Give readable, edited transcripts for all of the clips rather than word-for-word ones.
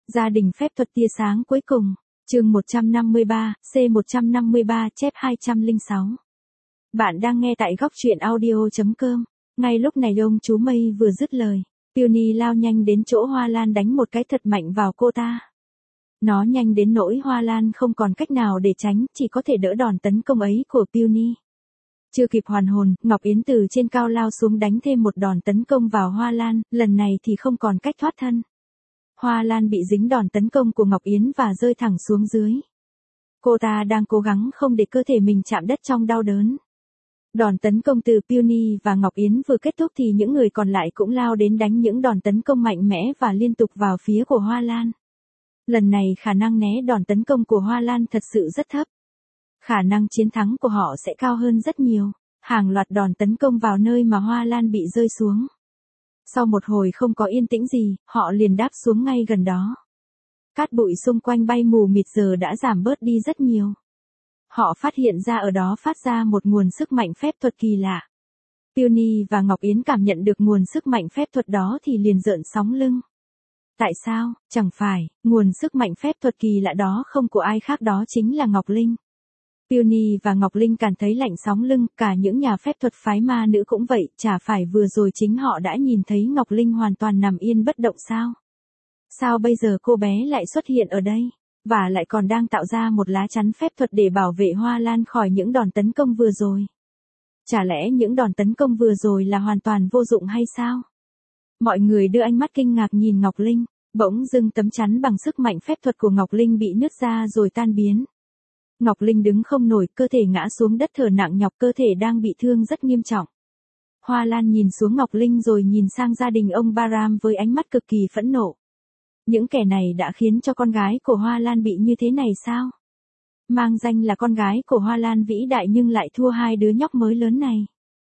Gia đình phép thuật tia sáng cuối cùng, chương 153, C153 chép 206. Bạn đang nghe tại góc truyện audio.com. Ngay lúc này ông chú Mây vừa dứt lời, Peony lao nhanh đến chỗ Hoa Lan đánh một cái thật mạnh vào cô ta. Nó nhanh đến nỗi Hoa Lan không còn cách nào để tránh, chỉ có thể đỡ đòn tấn công ấy của Peony. Chưa kịp hoàn hồn, Ngọc Yến từ trên cao lao xuống đánh thêm một đòn tấn công vào Hoa Lan, lần này thì không còn cách thoát thân. Hoa Lan bị dính đòn tấn công của Ngọc Yến và rơi thẳng xuống dưới. Cô ta đang cố gắng không để cơ thể mình chạm đất trong đau đớn. Đòn tấn công từ Peony và Ngọc Yến vừa kết thúc thì những người còn lại cũng lao đến đánh những đòn tấn công mạnh mẽ và liên tục vào phía của Hoa Lan. Lần này khả năng né đòn tấn công của Hoa Lan thật sự rất thấp. Khả năng chiến thắng của họ sẽ cao hơn rất nhiều. Hàng loạt đòn tấn công vào nơi mà Hoa Lan bị rơi xuống. Sau một hồi không có yên tĩnh gì, họ liền đáp xuống ngay gần đó. Cát bụi xung quanh bay mù mịt giờ đã giảm bớt đi rất nhiều. Họ phát hiện ra ở đó phát ra một nguồn sức mạnh phép thuật kỳ lạ. Peony và Ngọc Yến cảm nhận được nguồn sức mạnh phép thuật đó thì liền rợn sóng lưng. Tại sao? Chẳng phải, nguồn sức mạnh phép thuật kỳ lạ đó không của ai khác, đó chính là Ngọc Linh. Peony và Ngọc Linh cảm thấy lạnh sóng lưng, cả những nhà phép thuật phái ma nữ cũng vậy, chả phải vừa rồi chính họ đã nhìn thấy Ngọc Linh hoàn toàn nằm yên bất động sao? Sao bây giờ cô bé lại xuất hiện ở đây, và lại còn đang tạo ra một lá chắn phép thuật để bảo vệ Hoa Lan khỏi những đòn tấn công vừa rồi? Chả lẽ những đòn tấn công vừa rồi là hoàn toàn vô dụng hay sao? Mọi người đưa ánh mắt kinh ngạc nhìn Ngọc Linh, bỗng dưng tấm chắn bằng sức mạnh phép thuật của Ngọc Linh bị nứt ra rồi tan biến. Ngọc Linh đứng không nổi, cơ thể ngã xuống đất thở nặng nhọc, cơ thể đang bị thương rất nghiêm trọng. Hoa Lan nhìn xuống Ngọc Linh rồi nhìn sang gia đình ông Baram với ánh mắt cực kỳ phẫn nộ. Những kẻ này đã khiến cho con gái của Hoa Lan bị như thế này sao? Mang danh là con gái của Hoa Lan vĩ đại nhưng lại thua hai đứa nhóc mới lớn này.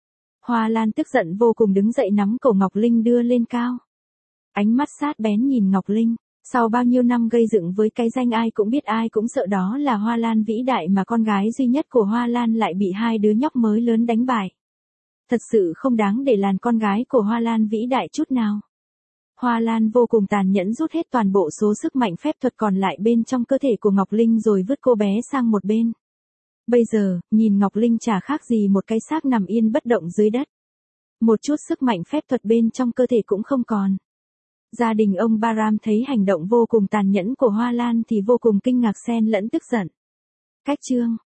Hoa Lan tức giận vô cùng đứng dậy nắm cổ Ngọc Linh đưa lên cao. Ánh mắt sát bén nhìn Ngọc Linh. Sau bao nhiêu năm gây dựng với cái danh ai cũng biết ai cũng sợ đó là Hoa Lan vĩ đại mà con gái duy nhất của Hoa Lan lại bị hai đứa nhóc mới lớn đánh bại. Thật sự không đáng để làm con gái của Hoa Lan vĩ đại chút nào. Hoa Lan vô cùng tàn nhẫn rút hết toàn bộ số sức mạnh phép thuật còn lại bên trong cơ thể của Ngọc Linh rồi vứt cô bé sang một bên. Bây giờ, nhìn Ngọc Linh chả khác gì một cái xác nằm yên bất động dưới đất. Một chút sức mạnh phép thuật bên trong cơ thể cũng không còn. Gia đình ông Baram thấy hành động vô cùng tàn nhẫn của Hoa Lan thì vô cùng kinh ngạc xen lẫn tức giận. Cách chương